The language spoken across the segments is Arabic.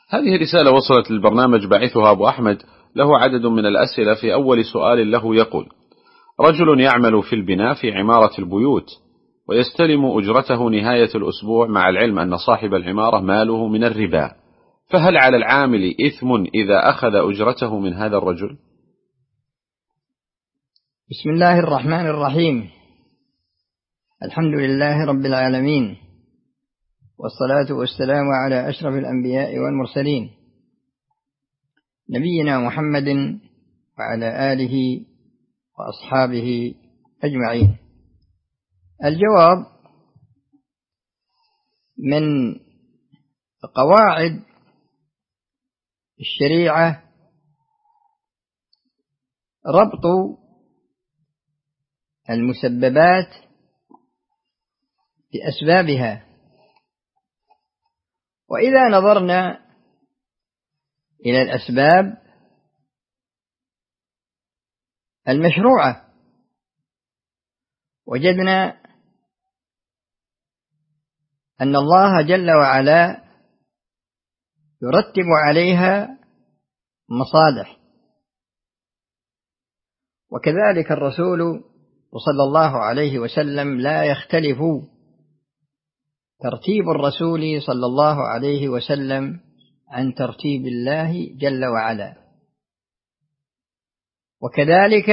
هذه رسالة وصلت للبرنامج باعثها أبو أحمد، له عدد من الأسئلة. في أول سؤال له يقول: رجل يعمل في البناء في عمارة البيوت ويستلم أجرته نهاية الأسبوع، مع العلم أن صاحب العمارة ماله من الربا، فهل على العامل إثم إذا أخذ أجرته من هذا الرجل؟ بسم الله الرحمن الرحيم. الحمد لله رب العالمين، والصلاة والسلام على أشرف الأنبياء والمرسلين، نبينا محمد وعلى آله وأصحابه أجمعين. الجواب: من قواعد الشريعة ربط المسببات بأسبابها، وإذا نظرنا إلى الأسباب المشروعة وجدنا أن الله جل وعلا يرتب عليها مصالح، وكذلك الرسول صلى الله عليه وسلم لا يختلف ترتيب الرسول صلى الله عليه وسلم عن ترتيب الله جل وعلا. وكذلك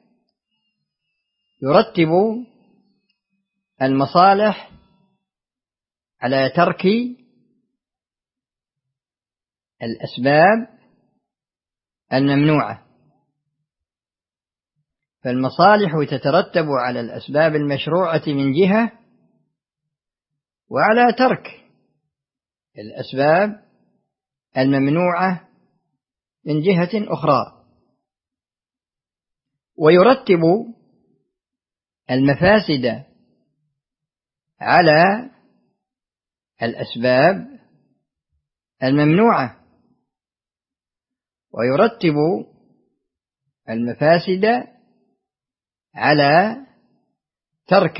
يرتب المصالح على ترك الأسباب الممنوعة، فالمصالح تترتب على الأسباب المشروعة من جهة، وعلى ترك الأسباب الممنوعة من جهة أخرى. ويرتب المفاسد على الأسباب الممنوعة، ويرتب المفاسد على ترك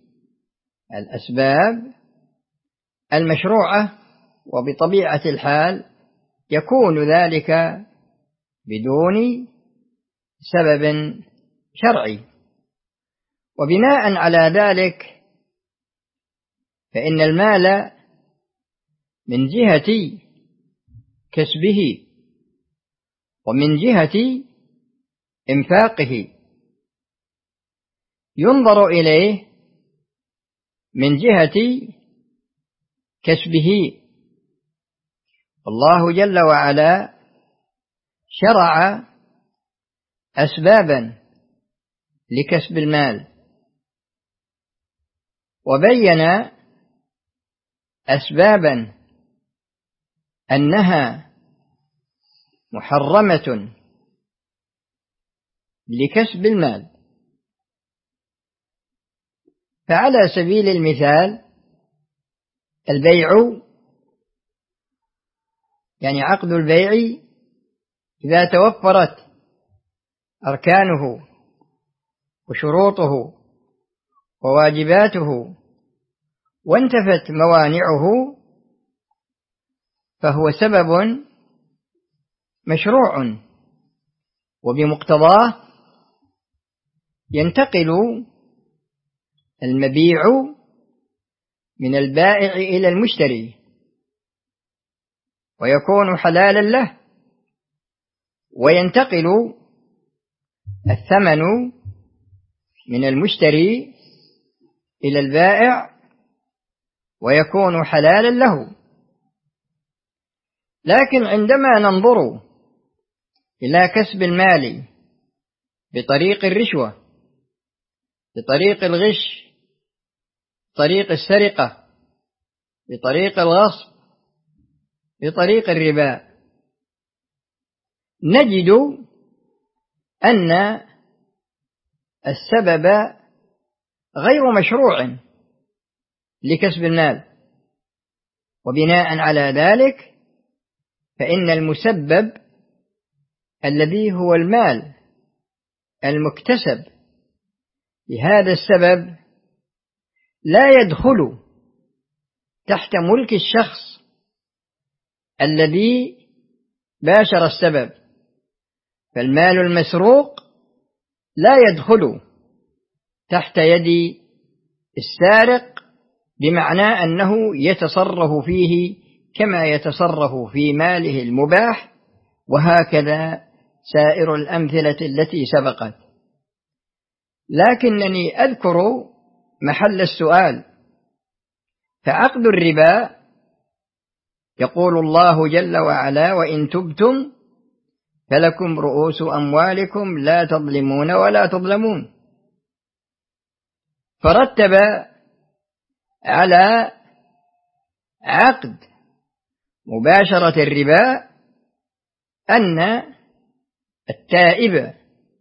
الأسباب المشروعة، وبطبيعة الحال يكون ذلك بدون سبب شرعي. وبناء على ذلك فإن المال من جهة كسبه ومن جهة إنفاقه ينظر إليه من جهة كسبه. الله جل وعلا شرع أسبابا لكسب المال، وبين أسبابا أنها محرمة لكسب المال. فعلى سبيل المثال البيع، يعني عقد البيع إذا توفرت أركانه وشروطه وواجباته وانتفت موانعه فهو سبب مشروع، وبمقتضاه ينتقل المبيع من البائع إلى المشتري ويكون حلالا له، وينتقل الثمن من المشتري إلى البائع ويكون حلالا له. لكن عندما ننظر إلى كسب المال بطريق الرشوة، بطريق الغش، بطريق السرقة، بطريق الغصب، بطريق الربا، نجد أن السبب غير مشروع لكسب المال. وبناء على ذلك فإن المسبب الذي هو المال المكتسب بهذا السبب لا يدخل تحت ملك الشخص الذي باشر السبب، فالمال المسروق لا يدخل تحت يد السارق، بمعنى أنه يتصرف فيه كما يتصرف في ماله المباح، وهكذا سائر الأمثلة التي سبقت. لكنني أذكر محل السؤال. فعقد الربا يقول الله جل وعلا: وإن تبتم فلكم رؤوس أموالكم لا تظلمون ولا تظلمون. فرتب على عقد مباشرة الربا أن التائب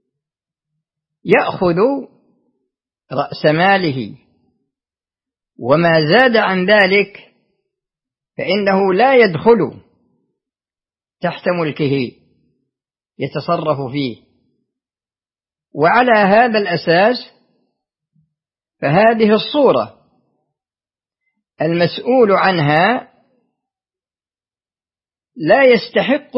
يأخذ رأس ماله، وما زاد عن ذلك فإنه لا يدخل تحت ملكه، يتصرف فيه. وعلى هذا الأساس فهذه الصورة المسؤول عنها لا يستحق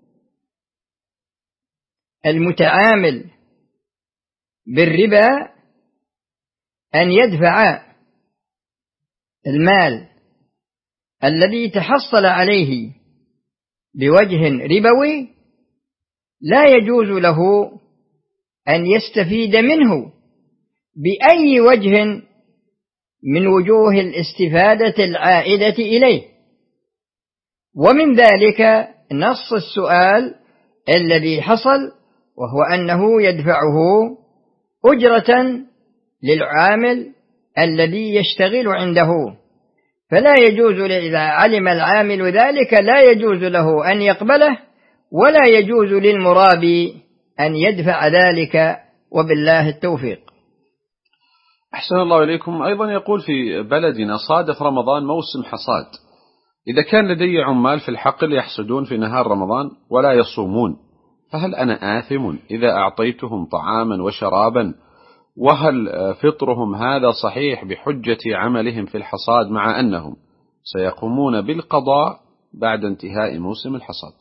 المتعامل بالربا أن يدفع المال الذي تحصل عليه بوجه ربوي، لا يجوز له أن يستفيد منه بأي وجه من وجوه الاستفادة العائدة إليه. ومن ذلك نص السؤال الذي حصل، وهو أنه يدفعه أجرة للعامل الذي يشتغل عنده، فلا يجوز إذا علم العامل ذلك لا يجوز له أن يقبله، ولا يجوز للمرابي أن يدفع ذلك، وبالله التوفيق. أحسن الله إليكم. أيضا يقول: في بلدنا صادف رمضان موسم حصاد، إذا كان لدي عمال في الحقل يحصدون في نهار رمضان ولا يصومون، فهل أنا آثم إذا أعطيتهم طعاما وشرابا؟ وهل فطرهم هذا صحيح بحجة عملهم في الحصاد، مع أنهم سيقومون بالقضاء بعد انتهاء موسم الحصاد؟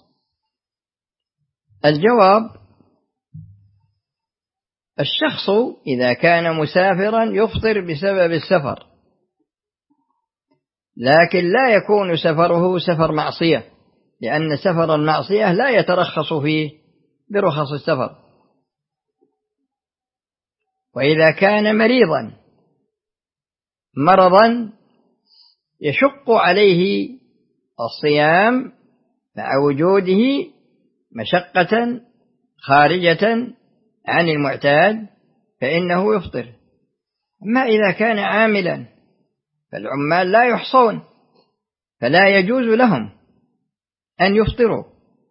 الجواب: الشخص إذا كان مسافرا يفطر بسبب السفر، لكن لا يكون سفره سفر معصية، لأن سفر المعصية لا يترخص فيه برخص السفر. وإذا كان مريضا مرضا يشق عليه الصيام مع وجوده مشقة خارجة عن المعتاد، فإنه يفطر. أما إذا كان عاملا فالعمال لا يحصون، فلا يجوز لهم أن يفطروا،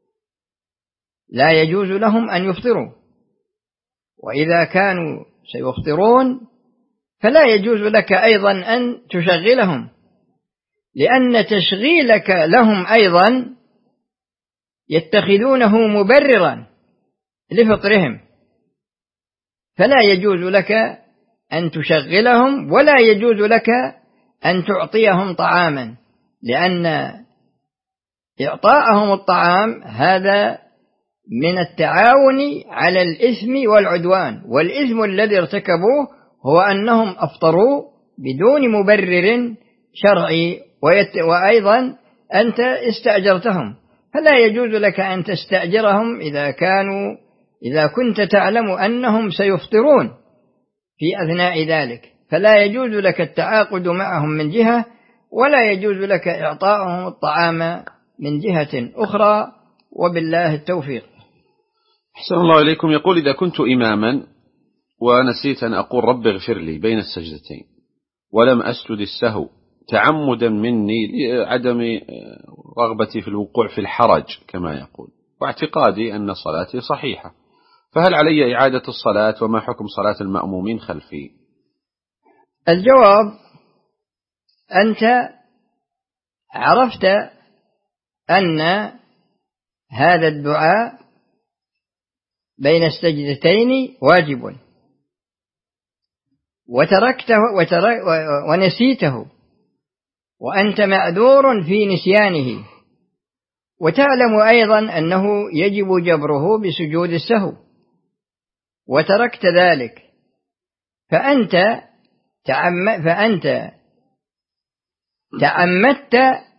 لا يجوز لهم أن يفطروا. وإذا كانوا سيفطرون فلا يجوز لك أيضا أن تشغلهم، لأن تشغيلك لهم أيضا يتخذونه مبررا لفطرهم، فلا يجوز لك أن تشغلهم، ولا يجوز لك أن تعطيهم طعاما، لأن إعطاءهم الطعام هذا من التعاون على الإثم والعدوان، والإثم الذي ارتكبوه هو أنهم أفطروا بدون مبرر شرعي، وأيضا أنت استأجرتهم، فلا يجوز لك أن تستأجرهم إذا كنت تعلم أنهم سيفطرون في أثناء ذلك، فلا يجوز لك التعاقد معهم من جهة، ولا يجوز لك إعطاءهم الطعام من جهة أخرى، وبالله التوفيق. أحسن الله إليكم. يقول: إذا كنت إماما ونسيت أن أقول رب اغفر لي بين السجدتين، ولم أسجد السهو تعمدا مني لعدم رغبتي في الوقوع في الحرج كما يقول، واعتقادي أن صلاتي صحيحة، فهل علي إعادة الصلاة؟ وما حكم صلاة المأمومين خلفي؟ الجواب: أنت عرفت أن هذا الدعاء بين السجدتين واجب، وتركته ونسيته، وأنت معذور في نسيانه، وتعلم أيضا أنه يجب جبره بسجود السهو، وتركت ذلك، فأنت تعمدت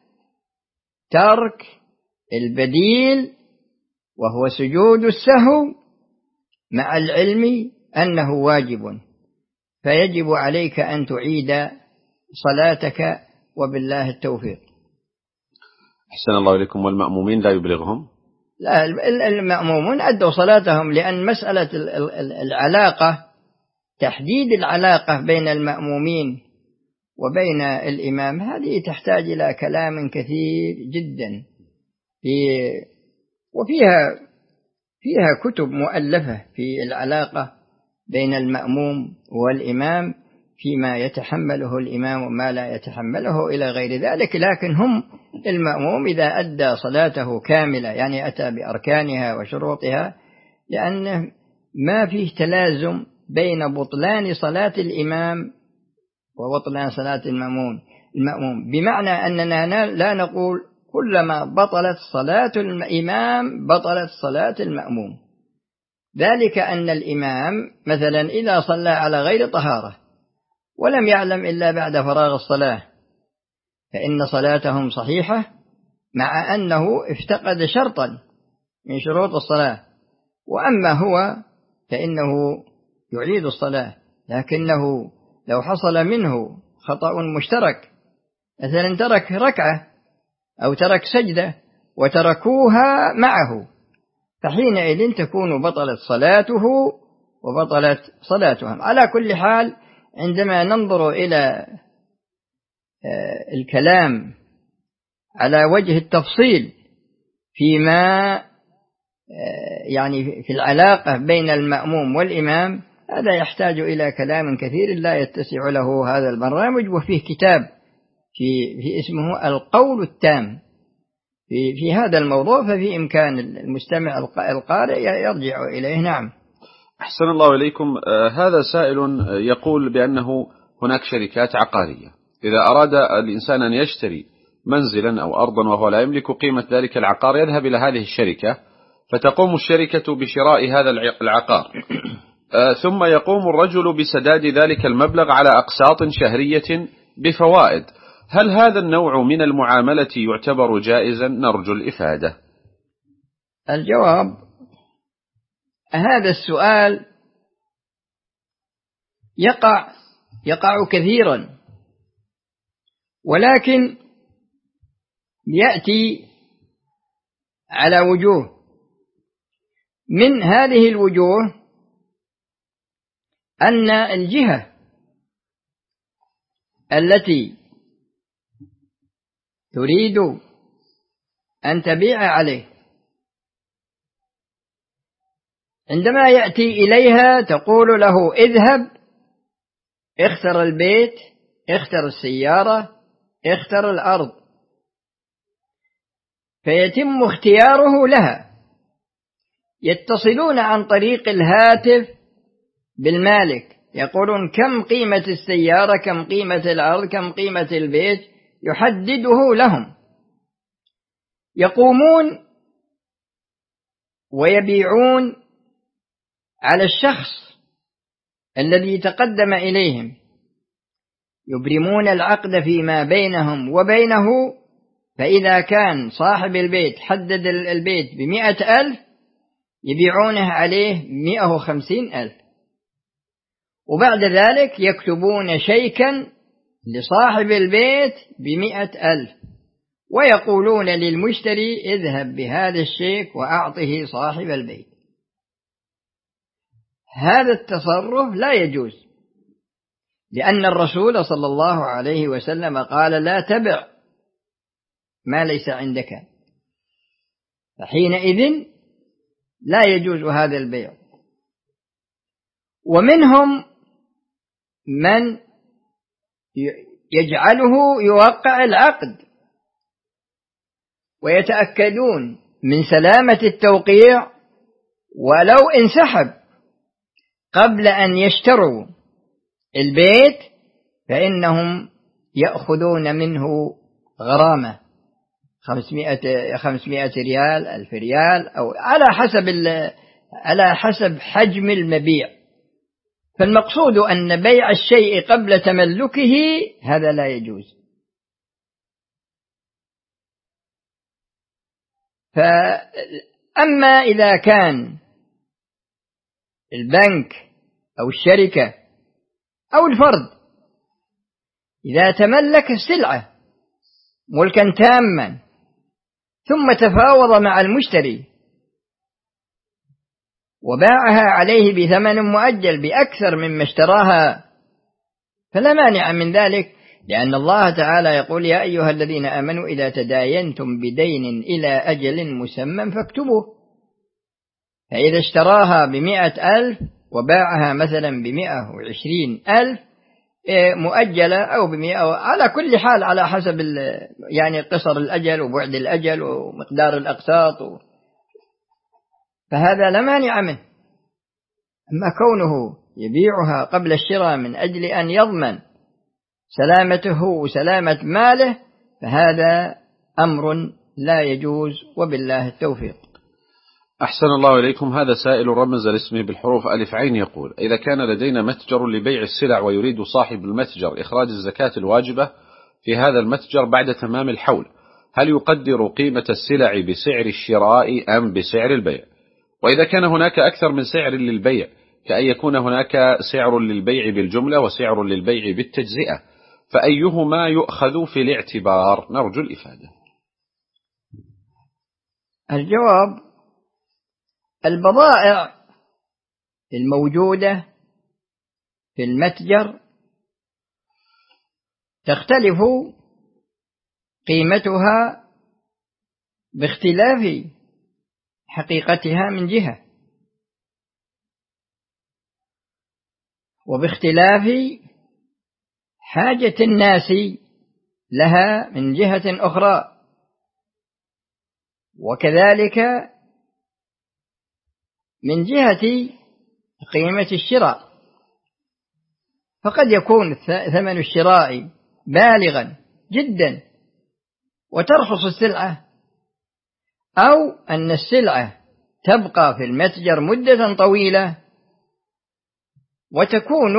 ترك البديل وهو سجود السهو مع العلم أنه واجب، فيجب عليك أن تعيد صلاتك، وبالله التوفيق. أحسن الله إليكم. والمأمومين لا يبلغهم؟ لا، المأمومون أدوا صلاتهم، لأن مسألة العلاقة، تحديد العلاقة بين المأمومين وبين الإمام، هذه تحتاج إلى كلام كثير جدا، وفيها كتب مؤلفة في العلاقة بين المأموم والإمام، فيما يتحمله الإمام وما لا يتحمله إلى غير ذلك. لكن المأموم إذا أدى صلاته كاملة، يعني أتى بأركانها وشروطها، لأن ما فيه تلازم بين بطلان صلاة الإمام وبطلان صلاة المأموم، بمعنى أننا لا نقول كلما بطلت صلاة الإمام بطلت صلاة المأموم. ذلك أن الإمام مثلا إذا صلى على غير طهارة ولم يعلم إلا بعد فراغ الصلاة، فإن صلاتهم صحيحة، مع أنه افتقد شرطا من شروط الصلاة. وأما هو فإنه يعيد الصلاة، لكنه لو حصل منه خطأ مشترك، مثلا ترك ركعة أو ترك سجدة وتركوها معه، فحينئذ تكون بطلت صلاته وبطلت صلاتهم. على كل حال، عندما ننظر إلى الكلام على وجه التفصيل فيما يعني في العلاقة بين المأموم والإمام، هذا يحتاج إلى كلام كثير لا يتسع له هذا البرنامج. وفيه كتاب في اسمه القول التام في هذا الموضوع، ففي إمكان المستمع القارئ يرجع إليه. نعم. أحسن الله إليكم. هذا سائل يقول بأنه هناك شركات عقارية، إذا أراد الإنسان أن يشتري منزلا أو أرضا وهو لا يملك قيمة ذلك العقار، يذهب إلى هذه الشركة، فتقوم الشركة بشراء هذا العقار، ثم يقوم الرجل بسداد ذلك المبلغ على أقساط شهرية بفوائد. هل هذا النوع من المعاملة يعتبر جائزا؟ نرجو الإفادة. الجواب: هذا السؤال يقع كثيرا، ولكن يأتي على وجوه. من هذه الوجوه أن الجهة التي تريد أن تبيع عليه، عندما يأتي إليها تقول له: اذهب اختر البيت، اختر السيارة، اختر الأرض، فيتم اختياره لها. يتصلون عن طريق الهاتف بالمالك، يقولون: كم قيمة السيارة، كم قيمة الأرض، كم قيمة البيت، يحدده لهم. يقومون ويبيعون على الشخص الذي تقدم إليهم، يبرمون العقد فيما بينهم وبينه. فإذا كان صاحب البيت حدد البيت ب100,000، يبيعونه عليه 150,000، وبعد ذلك يكتبون شيكا لصاحب البيت ب100,000، ويقولون للمشتري: اذهب بهذا الشيك وأعطه صاحب البيت. هذا التصرف لا يجوز، لأن الرسول صلى الله عليه وسلم قال: لا تبع ما ليس عندك، فحينئذ لا يجوز هذا البيع. ومنهم من يجعله يوقع العقد، ويتأكدون من سلامة التوقيع ولو انسحب قبل أن يشتروا البيت، فإنهم يأخذون منه غرامة. 500 ريال، 1000 ريال، أو على حسب حجم المبيع. فالمقصود أن بيع الشيء قبل تملكه هذا لا يجوز. فأما إذا كان البنك أو الشركة أو الفرد إذا تملك السلعة ملكا تاما ثم تفاوض مع المشتري وباعها عليه بثمن مؤجل بأكثر مما اشتراها فلا مانع من ذلك، لأن الله تعالى يقول: يا أيها الذين آمنوا إذا تداينتم بدين إلى أجل مسمى فاكتبوه. فإذا اشتراها ب100,000 وباعها مثلا ب120,000 مؤجلة أو ب100، على كل حال على حسب يعني قصر الأجل وبعد الأجل ومقدار الأقساط فهذا لا مانع منه. أما كونه يبيعها قبل الشراء من أجل أن يضمن سلامته وسلامة ماله فهذا أمر لا يجوز، وبالله التوفيق. أحسن الله إليكم. هذا سائل رمز لاسمه بالحروف ألف عين يقول: إذا كان لدينا متجر لبيع السلع ويريد صاحب المتجر إخراج الزكاة الواجبة في هذا المتجر بعد تمام الحول، هل يقدر قيمة السلع بسعر الشراء أم بسعر البيع؟ وإذا كان هناك أكثر من سعر للبيع، كأن يكون هناك سعر للبيع بالجملة وسعر للبيع بالتجزئة، فأيهما يؤخذ في الاعتبار؟ نرجو الإفادة. الجواب: البضائع الموجودة في المتجر تختلف قيمتها باختلاف حقيقتها من جهة، وباختلاف حاجة الناس لها من جهة أخرى، وكذلك من جهة قيمة الشراء. فقد يكون ثمن الشراء بالغا جدا وترخص السلعة، أو أن السلعة تبقى في المتجر مدة طويلة وتكون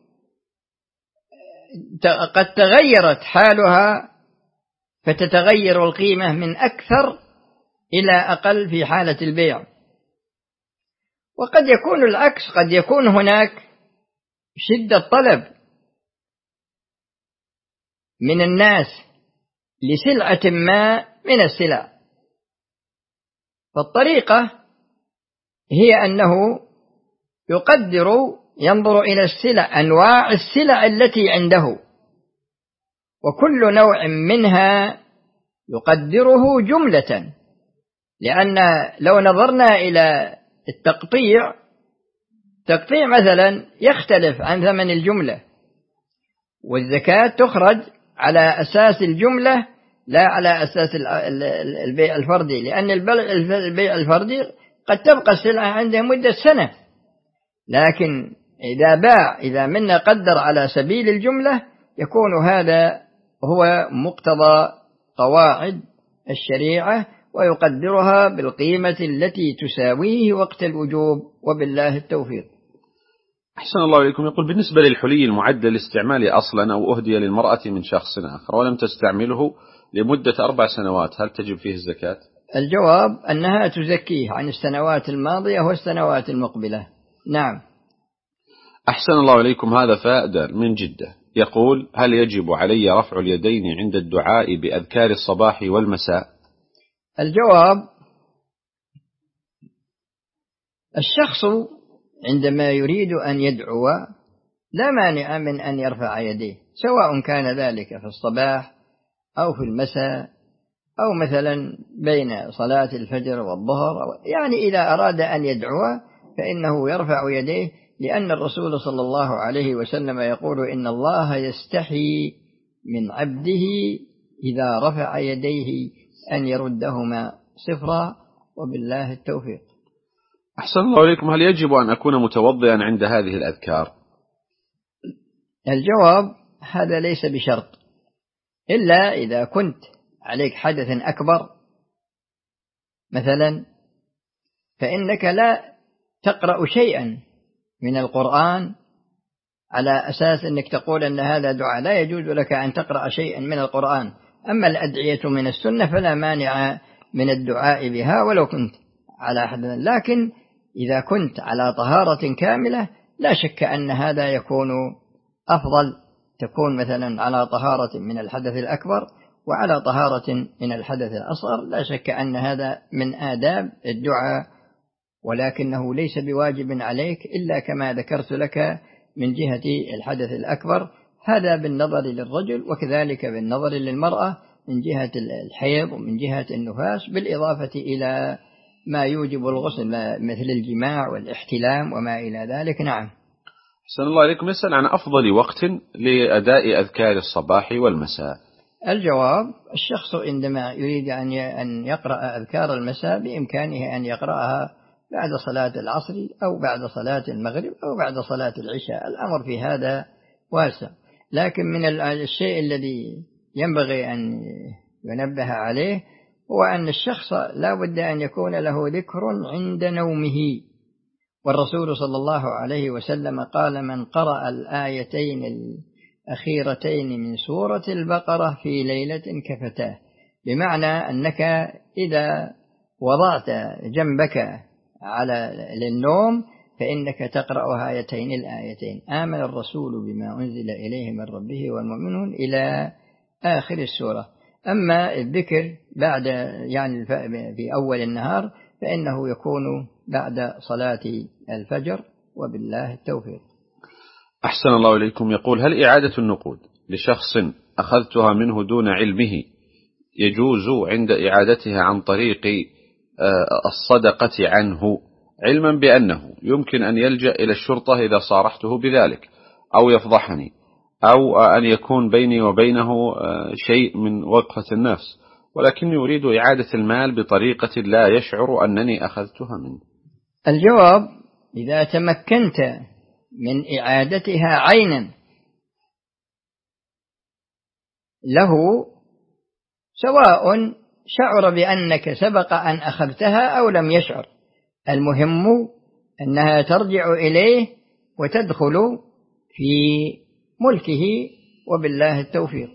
قد تغيرت حالها فتتغير القيمة من أكثر إلى أقل في حالة البيع. وقد يكون العكس، قد يكون هناك شدة طلب من الناس لسلعة ما من السلع، فالطريقة هي أنه ينظر إلى السلع، أنواع السلع التي عنده، وكل نوع منها يقدره جملة، لأن لو نظرنا إلى التقطيع مثلا يختلف عن ثمن الجملة، والزكاة تخرج على أساس الجملة لا على أساس البيع الفردي، لأن البيع الفردي قد تبقى السلعة عنده مدة سنة، لكن إذا منا قدر على سبيل الجملة يكون هذا هو مقتضى قواعد الشريعة، ويقدرها بالقيمة التي تساويه وقت الوجوب، وبالله التوفيق. أحسن الله إليكم. يقول: بالنسبة للحلي المعد للاستعمال أصلا أو أهدي للمرأة من شخص آخر ولم تستعمله لمدة 4 سنوات، هل تجب فيه الزكاة؟ الجواب أنها تزكيه عن السنوات الماضية والسنوات المقبلة. نعم. أحسن الله إليكم. هذا فائدة من جدة يقول: هل يجب علي رفع اليدين عند الدعاء بأذكار الصباح والمساء؟ الجواب: الشخص عندما يريد أن يدعو لا مانع من أن يرفع يديه، سواء كان ذلك في الصباح أو في المساء أو مثلا بين صلاة الفجر والظهر، يعني إذا أراد أن يدعو فإنه يرفع يديه، لأن الرسول صلى الله عليه وسلم يقول: إن الله يستحي من عبده إذا رفع يديه أن يردهما صفرا، وبالله التوفيق. أحسن الله إليكم. هل يجب أن أكون متوضئا عند هذه الأذكار؟ الجواب: هذا ليس بشرط، إلا إذا كنت عليك حدث أكبر مثلا، فإنك لا تقرأ شيئا من القرآن على أساس أنك تقول أن هذا دعاء، لا يجوز لك أن تقرأ شيئا من القرآن. أما الأدعية من السنة فلا مانع من الدعاء بها ولو كنت على حدث، لكن إذا كنت على طهارة كاملة لا شك أن هذا يكون أفضل، تكون مثلا على طهارة من الحدث الأكبر وعلى طهارة من الحدث الأصغر، لا شك أن هذا من آداب الدعاء، ولكنه ليس بواجب عليك إلا كما ذكرت لك من جهة الحدث الأكبر، هذا بالنظر للرجل، وكذلك بالنظر للمرأة من جهة الحيض ومن جهة النفاس، بالإضافة إلى ما يوجب الغسل مثل الجماع والاحتلام وما إلى ذلك. نعم. أحسن الله عليكم. يسأل عن أفضل وقت لأداء أذكار الصباح والمساء. الجواب: الشخص عندما يريد أن يقرأ أذكار المساء بإمكانه أن يقرأها بعد صلاة العصر أو بعد صلاة المغرب أو بعد صلاة العشاء، الأمر في هذا واسع، لكن من الشيء الذي ينبغي أن ينبه عليه هو أن الشخص لا بد أن يكون له ذكر عند نومه، والرسول صلى الله عليه وسلم قال: من قرأ الآيتين الأخيرتين من سورة البقرة في ليلة كفتاه، بمعنى أنك إذا وضعت جنبك للنوم فإنك تقرأ هاتين الآيتين: آمن الرسول بما أنزل إليه من ربه والمؤمنون إلى آخر السورة. أما الذكر بعد في أول النهار فإنه يكون بعد صلاة الفجر، وبالله التوفيق. أحسن الله إليكم. يقول: هل إعادة النقود لشخص أخذتها منه دون علمه يجوز عند إعادتها عن طريق الصدقة عنه، علما بأنه يمكن أن يلجأ إلى الشرطة إذا صارحته بذلك أو يفضحني، أو أن يكون بيني وبينه شيء من وقفة النفس، ولكني أريد إعادة المال بطريقة لا يشعر أنني أخذتها منه؟ الجواب: إذا تمكنت من إعادتها عينا له، سواء شعر بأنك سبق أن أخذتها أو لم يشعر، المهم أنها ترجع إليه وتدخل في ملكه، وبالله التوفيق.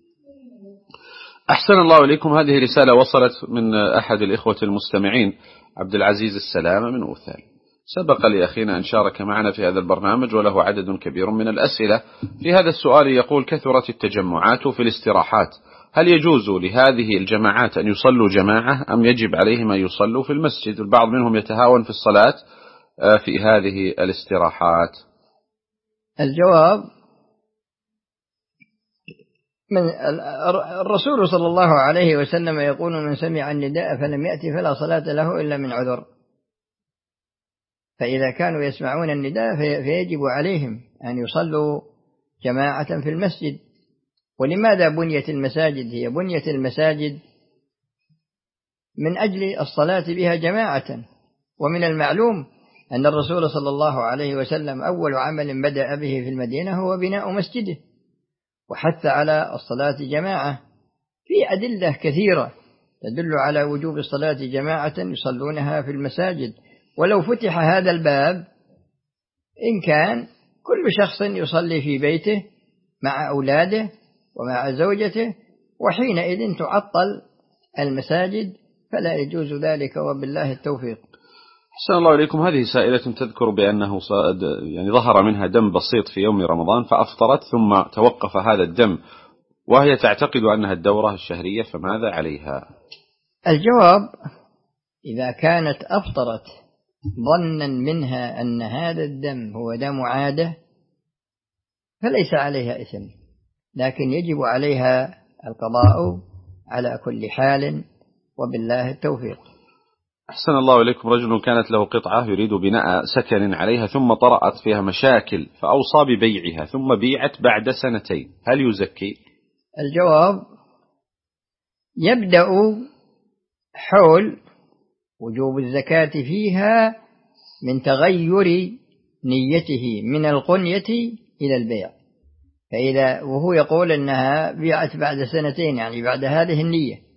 أحسن الله إليكم. هذه رسالة وصلت من أحد الإخوة المستمعين، عبد العزيز السلامة من أوثال. سبق لأخينا أن شارك معنا في هذا البرنامج وله عدد كبير من الأسئلة. في هذا السؤال يقول: كثرت التجمعات في الاستراحات، هل يجوز لهذه الجماعات أن يصلوا جماعة أم يجب عليهم أن يصلوا في المسجد؟ البعض منهم يتهاون في الصلاة في هذه الاستراحات. الجواب: من الرسول صلى الله عليه وسلم يقول: من سمع النداء فلم يأتي فلا صلاة له إلا من عذر. فإذا كانوا يسمعون النداء فيجب عليهم أن يصلوا جماعة في المسجد. ولماذا بنيت المساجد؟ هي بنيت المساجد من أجل الصلاة بها جماعة، ومن المعلوم أن الرسول صلى الله عليه وسلم أول عمل بدأ به في المدينة هو بناء مسجده، وحث على الصلاة جماعة. في أدلة كثيرة تدل على وجوب الصلاة جماعة يصلونها في المساجد، ولو فتح هذا الباب إن كان كل شخص يصلي في بيته مع أولاده ومع زوجته، وحينئذ تعطل المساجد، فلا يجوز ذلك، وبالله التوفيق. أحسن الله إليكم. هذه سائلة تذكر بأنه ظهر منها دم بسيط في يوم رمضان فأفطرت ثم توقف هذا الدم، وهي تعتقد أنها الدورة الشهرية، فماذا عليها؟ الجواب: إذا كانت أفطرت ظنا منها أن هذا الدم هو دم عادة فليس عليها إثم، لكن يجب عليها القضاء على كل حال، وبالله التوفيق. أحسن الله إليكم. رجل كانت له قطعة يريد بناء سكن عليها ثم طرأت فيها مشاكل فأوصى ببيعها ثم بيعت بعد 2 سنين، هل يزكي؟ الجواب: يبدأ حول وجوب الزكاة فيها من تغير نيته من القنية إلى البيع، وهو يقول أنها بيعت بعد 2 سنين، يعني بعد هذه النية،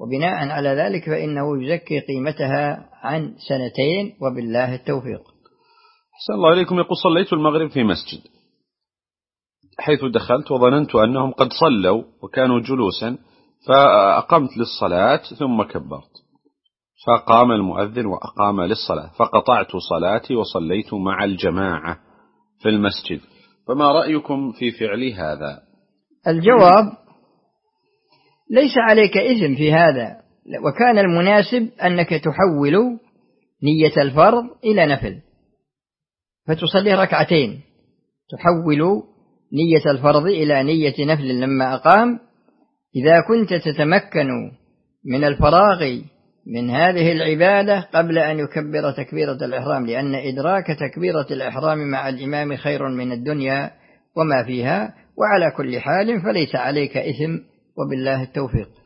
وبناء على ذلك فإنه يزكي قيمتها عن 2 وبالله التوفيق. أحسن الله إليكم. يقول صليت المغرب في مسجد حيث دخلت وظننت أنهم قد صلوا وكانوا جلوسا، فأقمت للصلاة ثم كبرت، فقام المؤذن وأقام للصلاة، فقطعت صلاتي وصليت مع الجماعة في المسجد، فما رأيكم في فعل هذا؟ الجواب: ليس عليك إثم في هذا، وكان المناسب أنك تحول نية الفرض إلى نفل، فتصلي 2 ركعتين، تحول نية الفرض إلى نية نفل لما أقام. إذا كنت تتمكن من الفراغ من هذه العبادة قبل أن يكبر تكبيرة الإحرام، لأن إدراك تكبيرة الإحرام مع الإمام خير من الدنيا وما فيها، وعلى كل حال فليس عليك إثم وبالله التوفيق.